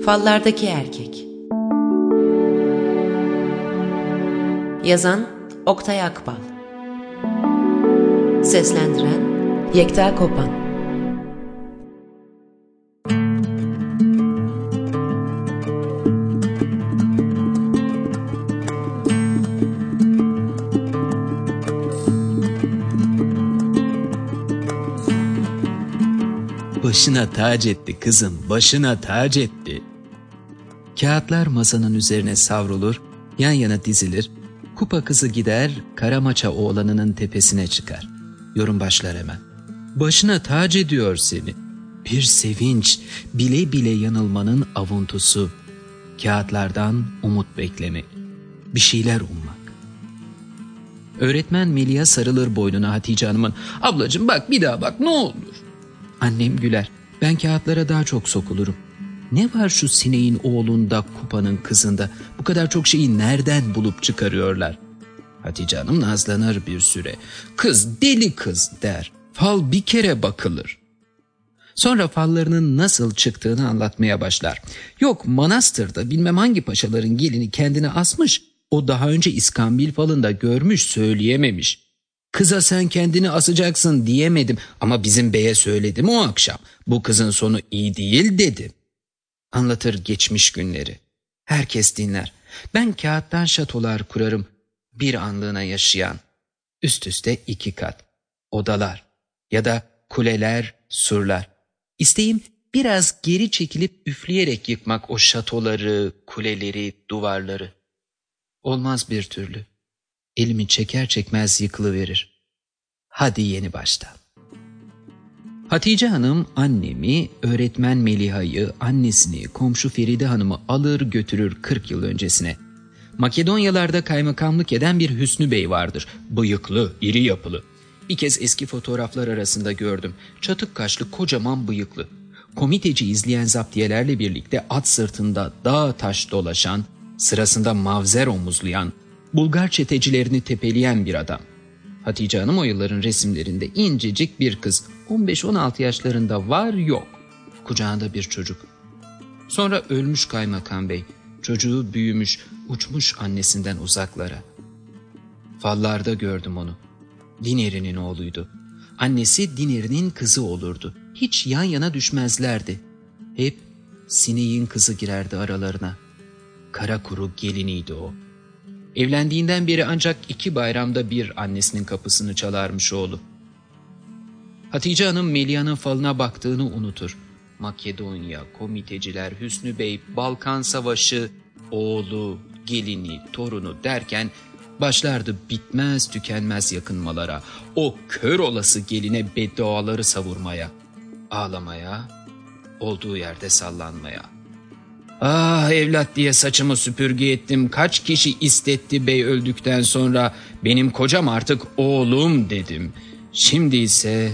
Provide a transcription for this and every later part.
Fallardaki Erkek. Yazan Oktay Akbal. Seslendiren Yekta Kopan. Başına tac etti kızım, başına tac etti. Kağıtlar masanın üzerine savrulur, yan yana dizilir, kupa kızı gider, Karamaça oğlanının tepesine çıkar. Yorum başlar hemen. Başına tac ediyor seni. Bir sevinç, bile bile yanılmanın avuntusu. Kağıtlardan umut beklemek, bir şeyler ummak. Öğretmen Melih'e sarılır boynuna Hatice Hanım'ın. Ablacığım bak, bir daha bak, ne olur. Annem güler. Ben kağıtlara daha çok sokulurum. Ne var şu sineğin oğlunda, kupanın kızında? Bu kadar çok şeyi nereden bulup çıkarıyorlar? Hatice Hanım nazlanır bir süre. Kız deli kız der. Fal bir kere bakılır. Sonra fallarının nasıl çıktığını anlatmaya başlar. Yok, manastırda bilmem hangi paşaların gelini kendini asmış. O daha önce İskambil falında görmüş, söyleyememiş. Kıza sen kendini asacaksın diyemedim ama bizim beye söyledim o akşam. Bu kızın sonu iyi değil dedim. Anlatır geçmiş günleri. Herkes dinler. Ben kağıttan şatolar kurarım. Bir anlığına yaşayan. Üst üste 2 kat. Odalar ya da kuleler, surlar. İsteğim biraz geri çekilip üfleyerek yıkmak o şatoları, kuleleri, duvarları. Olmaz bir türlü. Elimi çeker çekmez yıkılıverir. Hadi yeni baştan. Hatice Hanım annemi, öğretmen Meliha'yı, annesini, komşu Feride Hanım'ı alır götürür 40 yıl öncesine. Makedonyalarda kaymakamlık eden bir Hüsnü Bey vardır. Bıyıklı, iri yapılı. Bir kez eski fotoğraflar arasında gördüm. Çatık kaşlı, kocaman bıyıklı. Komiteci izleyen zaptiyelerle birlikte at sırtında dağ taş dolaşan, sırasında mavzer omuzlayan, Bulgar çetecilerini tepeleyen bir adam. Hatice Hanım o yılların resimlerinde incecik bir kız. 15-16 yaşlarında var yok. Kucağında bir çocuk. Sonra ölmüş kaymakam bey. Çocuğu büyümüş, uçmuş annesinden uzaklara. Fallarda gördüm onu. Dineri'nin oğluydu. Annesi Dineri'nin kızı olurdu. Hiç yan yana düşmezlerdi. Hep sineğin kızı girerdi aralarına. Kara kuru geliniydi o. Evlendiğinden beri ancak 2 bayramda bir annesinin kapısını çalarmış oğlu. Hatice Hanım Meliha'nın falına baktığını unutur. Makedonya, komiteciler, Hüsnü Bey, Balkan Savaşı, oğlu, gelini, torunu derken başlardı bitmez tükenmez yakınmalara. O kör olası geline bedduaları savurmaya, ağlamaya, olduğu yerde sallanmaya. Ah evlat diye saçımı süpürge ettim. Kaç kişi istetti bey öldükten sonra. Benim kocam artık oğlum dedim. Şimdi ise...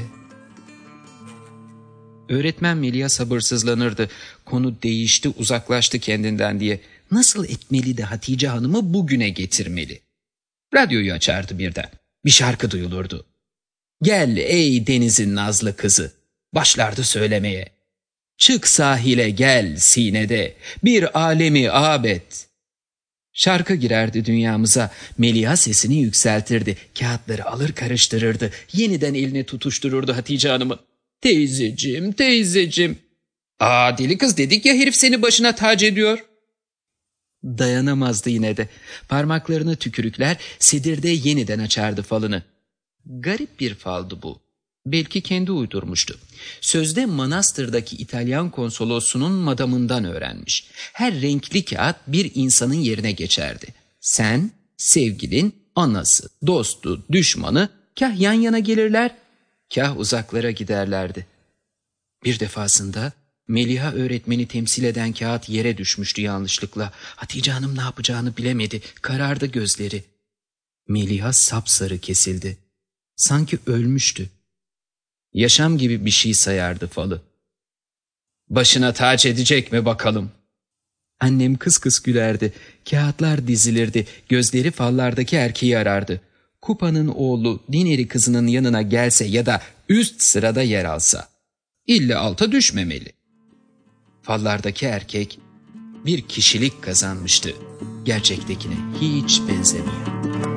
Öğretmen Melih'a sabırsızlanırdı. Konu değişti, uzaklaştı kendinden diye. Nasıl etmeli de Hatice Hanım'ı bugüne getirmeli? Radyoyu açardı birden. Bir şarkı duyulurdu. Gel ey denizin nazlı kızı. Başlardı söylemeye. Çık sahile gel sinede, bir alemi abet. Şarkı girerdi dünyamıza, Meliha sesini yükseltirdi, kağıtları alır karıştırırdı, yeniden eline tutuştururdu Hatice Hanım'ı. Teyzeciğim, teyzeciğim. Aa deli kız dedik ya, herif seni başına tac ediyor. Dayanamazdı yine de. Parmaklarını tükürükler, sedirde yeniden açardı falını. Garip bir faldı bu. Belki kendi uydurmuştu. Sözde manastırdaki İtalyan konsolosunun madamından öğrenmiş. Her renkli kağıt bir insanın yerine geçerdi. Sen, sevgilin, anası, dostu, düşmanı kah yan yana gelirler, kah uzaklara giderlerdi. Bir defasında Meliha öğretmeni temsil eden kağıt yere düşmüştü yanlışlıkla. Hatice Hanım ne yapacağını bilemedi. Karardı gözleri. Meliha sapsarı kesildi. Sanki ölmüştü. Yaşam gibi bir şey sayardı falı. Başına taç edecek mi bakalım? Annem kıs kıs gülerdi. Kağıtlar dizilirdi. Gözleri fallardaki erkeği arardı. Kupa'nın oğlu Dineri kızının yanına gelse ya da üst sırada yer alsa. İlle alta düşmemeli. Fallardaki erkek bir kişilik kazanmıştı. Gerçektekine hiç benzemiyor.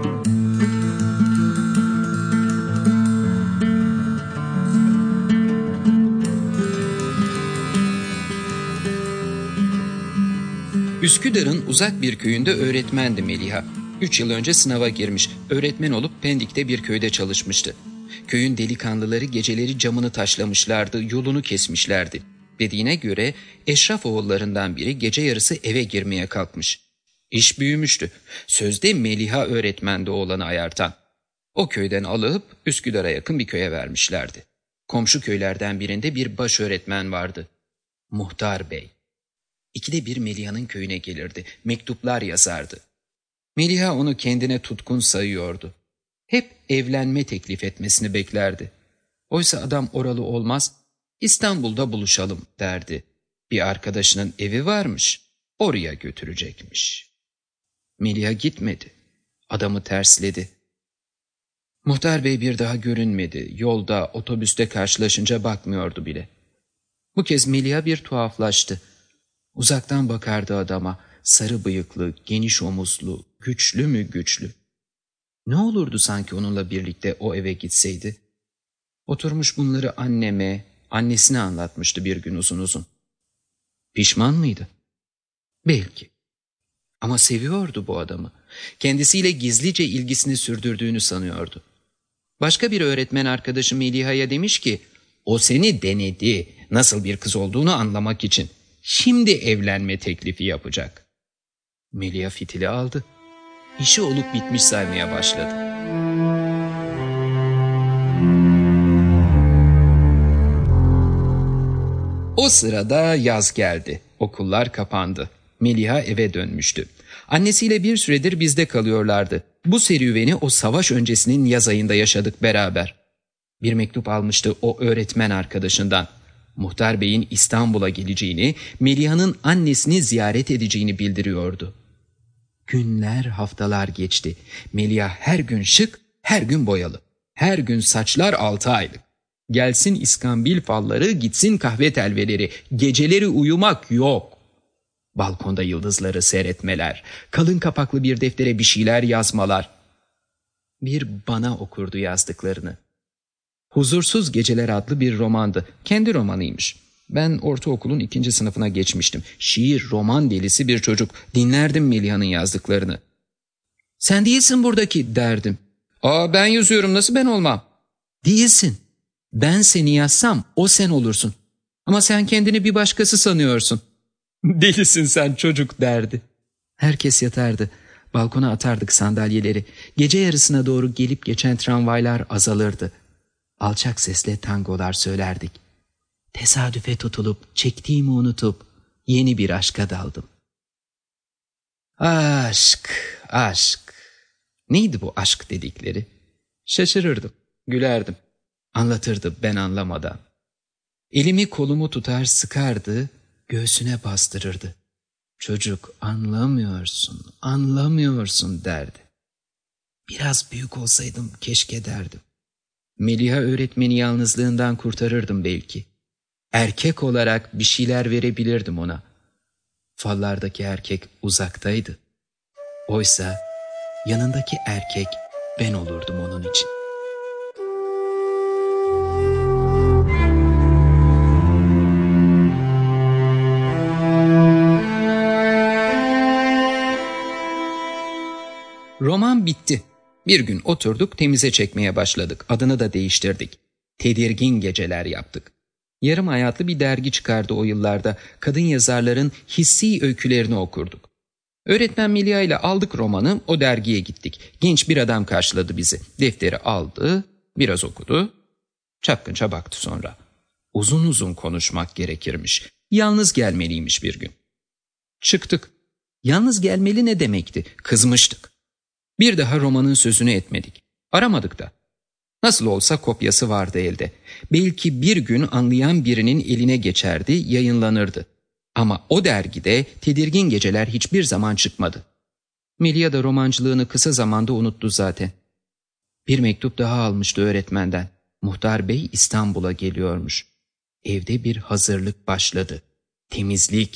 Üsküdar'ın uzak bir köyünde öğretmendi Meliha. 3 yıl önce sınava girmiş, öğretmen olup Pendik'te bir köyde çalışmıştı. Köyün delikanlıları geceleri camını taşlamışlardı, yolunu kesmişlerdi. Dediğine göre eşraf oğullarından biri gece yarısı eve girmeye kalkmış. İş büyümüştü. Sözde Meliha öğretmendi oğlanı ayartan. O köyden alıp Üsküdar'a yakın bir köye vermişlerdi. Komşu köylerden birinde bir baş öğretmen vardı. Muhtar Bey. İkide bir Meliha'nın köyüne gelirdi, mektuplar yazardı. Meliha onu kendine tutkun sayıyordu. Hep evlenme teklif etmesini beklerdi. Oysa adam oralı olmaz, İstanbul'da buluşalım derdi. Bir arkadaşının evi varmış, oraya götürecekmiş. Meliha gitmedi, adamı tersledi. Muhtar Bey bir daha görünmedi, yolda, otobüste karşılaşınca bakmıyordu bile. Bu kez Meliha bir tuhaflaştı. Uzaktan bakardı adama, sarı bıyıklı, geniş omuzlu, güçlü mü güçlü. Ne olurdu sanki onunla birlikte o eve gitseydi? Oturmuş bunları annesine anlatmıştı bir gün uzun uzun. Pişman mıydı? Belki. Ama seviyordu bu adamı. Kendisiyle gizlice ilgisini sürdürdüğünü sanıyordu. Başka bir öğretmen arkadaşı Meliha'ya demiş ki, o seni denedi, nasıl bir kız olduğunu anlamak için. Şimdi evlenme teklifi yapacak. Meliha fitili aldı. İşi olup bitmiş saymaya başladı. O sırada yaz geldi. Okullar kapandı. Meliha eve dönmüştü. Annesiyle bir süredir bizde kalıyorlardı. Bu serüveni o savaş öncesinin yaz ayında yaşadık beraber. Bir mektup almıştı o öğretmen arkadaşından. Muhtar Bey'in İstanbul'a geleceğini, Meliha'nın annesini ziyaret edeceğini bildiriyordu. Günler, haftalar geçti. Meliha her gün şık, her gün boyalı. Her gün saçlar 6 aylık. Gelsin iskambil falları, gitsin kahve telveleri. Geceleri uyumak yok. Balkonda yıldızları seyretmeler, kalın kapaklı bir deftere bir şeyler yazmalar. Bir bana okurdu yazdıklarını. Huzursuz Geceler adlı bir romandı. Kendi romanıymış. Ben ortaokulun 2. sınıfına geçmiştim. Şiir, roman delisi bir çocuk. Dinlerdim Meliha'nın yazdıklarını. Sen değilsin buradaki derdim. Ben yazıyorum, nasıl ben olmam? Değilsin. Ben seni yazsam o sen olursun. Ama sen kendini bir başkası sanıyorsun. Delisin sen çocuk derdi. Herkes yatardı. Balkona atardık sandalyeleri. Gece yarısına doğru gelip geçen tramvaylar azalırdı. Alçak sesle tangolar söylerdik. Tesadüfe tutulup, çektiğimi unutup yeni bir aşka daldım. Aşk, aşk. Neydi bu aşk dedikleri? Şaşırırdım, gülerdim. Anlatırdı ben anlamadan. Elimi kolumu tutar sıkardı, göğsüne bastırırdı. Çocuk anlamıyorsun, anlamıyorsun derdi. Biraz büyük olsaydım keşke derdim. Meliha öğretmeni yalnızlığından kurtarırdım belki. Erkek olarak bir şeyler verebilirdim ona. Fallardaki erkek uzaktaydı. Oysa yanındaki erkek ben olurdum onun için. Roman bitti. Bir gün oturduk, temize çekmeye başladık. Adını da değiştirdik. Tedirgin Geceler yaptık. Yarım hayatlı bir dergi çıkardı o yıllarda. Kadın yazarların hissi öykülerini okurduk. Öğretmen Meliha ile aldık romanı, o dergiye gittik. Genç bir adam karşıladı bizi. Defteri aldı, biraz okudu. Çapkınça baktı sonra. Uzun uzun konuşmak gerekirmiş. Yalnız gelmeliymiş bir gün. Çıktık. Yalnız gelmeli ne demekti? Kızmıştık. Bir daha romanın sözünü etmedik. Aramadık da. Nasıl olsa kopyası vardı elde. Belki bir gün anlayan birinin eline geçerdi, yayınlanırdı. Ama o dergide Tedirgin Geceler hiçbir zaman çıkmadı. Meliha da romancılığını kısa zamanda unuttu zaten. Bir mektup daha almıştı öğretmenden. Muhtar Bey İstanbul'a geliyormuş. Evde bir hazırlık başladı. Temizlik,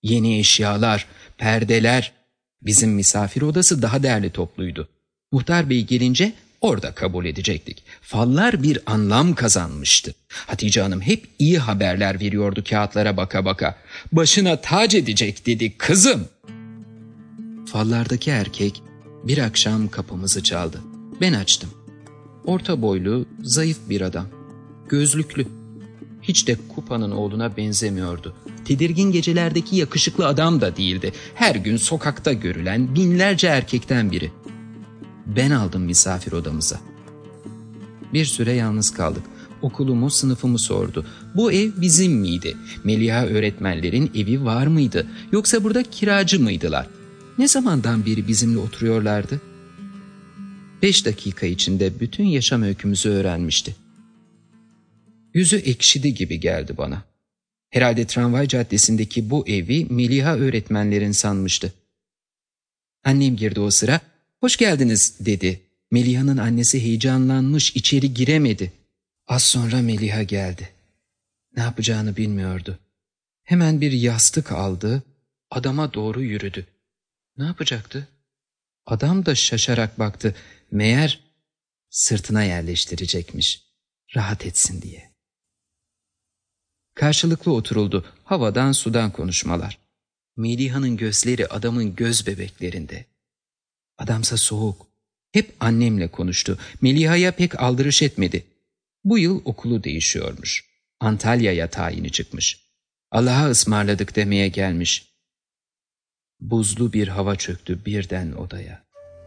Yeni eşyalar, perdeler. Bizim misafir odası daha derli topluydu. Muhtar Bey gelince orada kabul edecektik. Fallar bir anlam kazanmıştı. Hatice Hanım hep iyi haberler veriyordu kağıtlara baka baka. Başına tac edecek dedi kızım. Fallardaki erkek bir akşam kapımızı çaldı. Ben açtım. Orta boylu, zayıf bir adam. Gözlüklü. Hiç de Kupa'nın oğluna benzemiyordu. Tedirgin gecelerdeki yakışıklı adam da değildi. Her gün sokakta görülen binlerce erkekten biri. Ben aldım misafir odamıza. Bir süre yalnız kaldık. Okulumu, sınıfımı sordu. Bu ev bizim miydi? Meliha öğretmenlerin evi var mıydı? Yoksa burada kiracı mıydılar? Ne zamandan beri bizimle oturuyorlardı? 5 dakika içinde bütün yaşam öykümüzü öğrenmişti. Yüzü ekşidi gibi geldi bana. Herhalde tramvay caddesindeki bu evi Meliha öğretmenlerin sanmıştı. Annem girdi o sıra. "Hoş geldiniz," dedi. Meliha'nın annesi heyecanlanmış, içeri giremedi. Az sonra Meliha geldi. Ne yapacağını bilmiyordu. Hemen bir yastık aldı, adama doğru yürüdü. Ne yapacaktı? Adam da şaşarak baktı. Meğer sırtına yerleştirecekmiş, rahat etsin diye. Karşılıklı oturuldu. Havadan sudan konuşmalar. Meliha'nın gözleri adamın göz bebeklerinde. Adamsa soğuk. Hep annemle konuştu. Meliha'ya pek aldırış etmedi. Bu yıl okulu değişiyormuş. Antalya'ya tayini çıkmış. Allah'a ısmarladık demeye gelmiş. Buzlu bir hava çöktü birden odaya.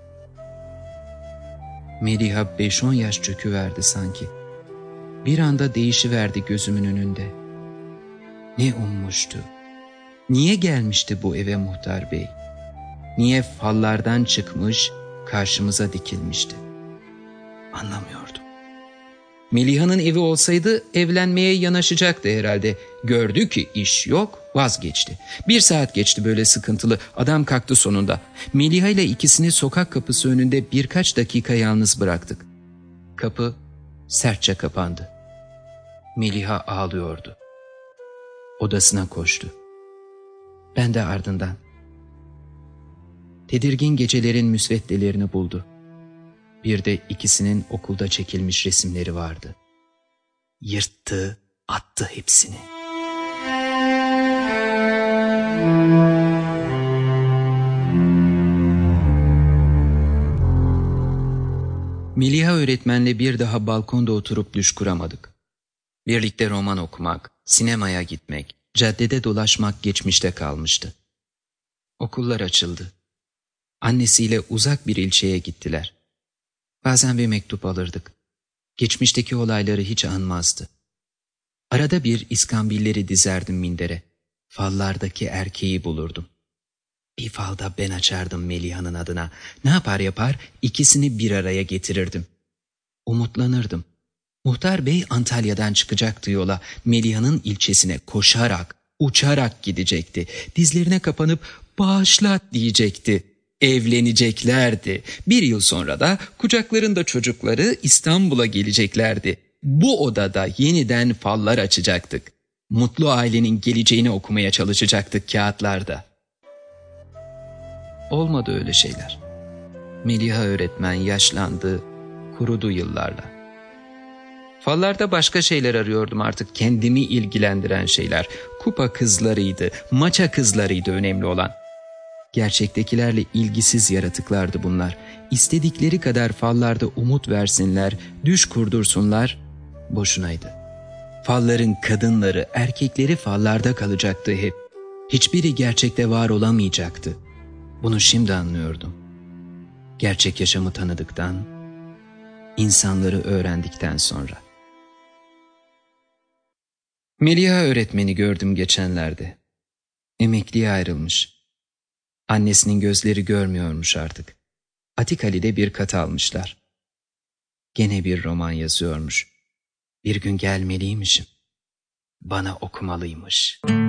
Meliha 5-10 yaş çöküverdi sanki. Bir anda değişiverdi gözümün önünde. Ne ummuştu? Niye gelmişti bu eve muhtar bey? Niye fallardan çıkmış, karşımıza dikilmişti? Anlamıyordum. Meliha'nın evi olsaydı evlenmeye yanaşacaktı herhalde. Gördü ki iş yok, vazgeçti. 1 saat geçti böyle sıkıntılı. Adam kalktı sonunda. Meliha ile ikisini sokak kapısı önünde birkaç dakika yalnız bıraktık. Kapı sertçe kapandı. Meliha ağlıyordu. Odasına koştu. Ben de ardından. Tedirgin gecelerin müsveddelerini buldu. Bir de ikisinin okulda çekilmiş resimleri vardı. Yırttı, attı hepsini. Meliha öğretmenle bir daha balkonda oturup düş kuramadık. Birlikte roman okumak, sinemaya gitmek, caddede dolaşmak geçmişte kalmıştı. Okullar açıldı. Annesiyle uzak bir ilçeye gittiler. Bazen bir mektup alırdık. Geçmişteki olayları hiç anmazdı. Arada bir iskambilleri dizerdim mindere. Fallardaki erkeği bulurdum. Bir falda ben açardım Meliha'nın adına. Ne yapar yapar ikisini bir araya getirirdim. Umutlanırdım. Muhtar Bey Antalya'dan çıkacaktı yola. Meliha'nın ilçesine koşarak, uçarak gidecekti. Dizlerine kapanıp bağışla diyecekti. Evleneceklerdi. 1 yıl sonra da kucaklarında çocukları İstanbul'a geleceklerdi. Bu odada yeniden fallar açacaktık. Mutlu ailenin geleceğini okumaya çalışacaktık kağıtlarda. Olmadı öyle şeyler. Meliha öğretmen yaşlandı, kurudu yıllarla. Fallarda başka şeyler arıyordum artık, kendimi ilgilendiren şeyler. Kupa kızlarıydı, maça kızlarıydı önemli olan. Gerçektekilerle ilgisiz yaratıklardı bunlar. İstedikleri kadar fallarda umut versinler, düş kurdursunlar, boşunaydı. Falların kadınları, erkekleri fallarda kalacaktı hep. Hiçbiri gerçekte var olamayacaktı. Bunu şimdi anlıyordum. Gerçek yaşamı tanıdıktan, insanları öğrendikten sonra. Meliha öğretmeni gördüm geçenlerde. Emekliye ayrılmış. Annesinin gözleri görmüyormuş artık. Atikali'de bir kat almışlar. Gene bir roman yazıyormuş. Bir gün gelmeliymişim. Bana okumalıymış.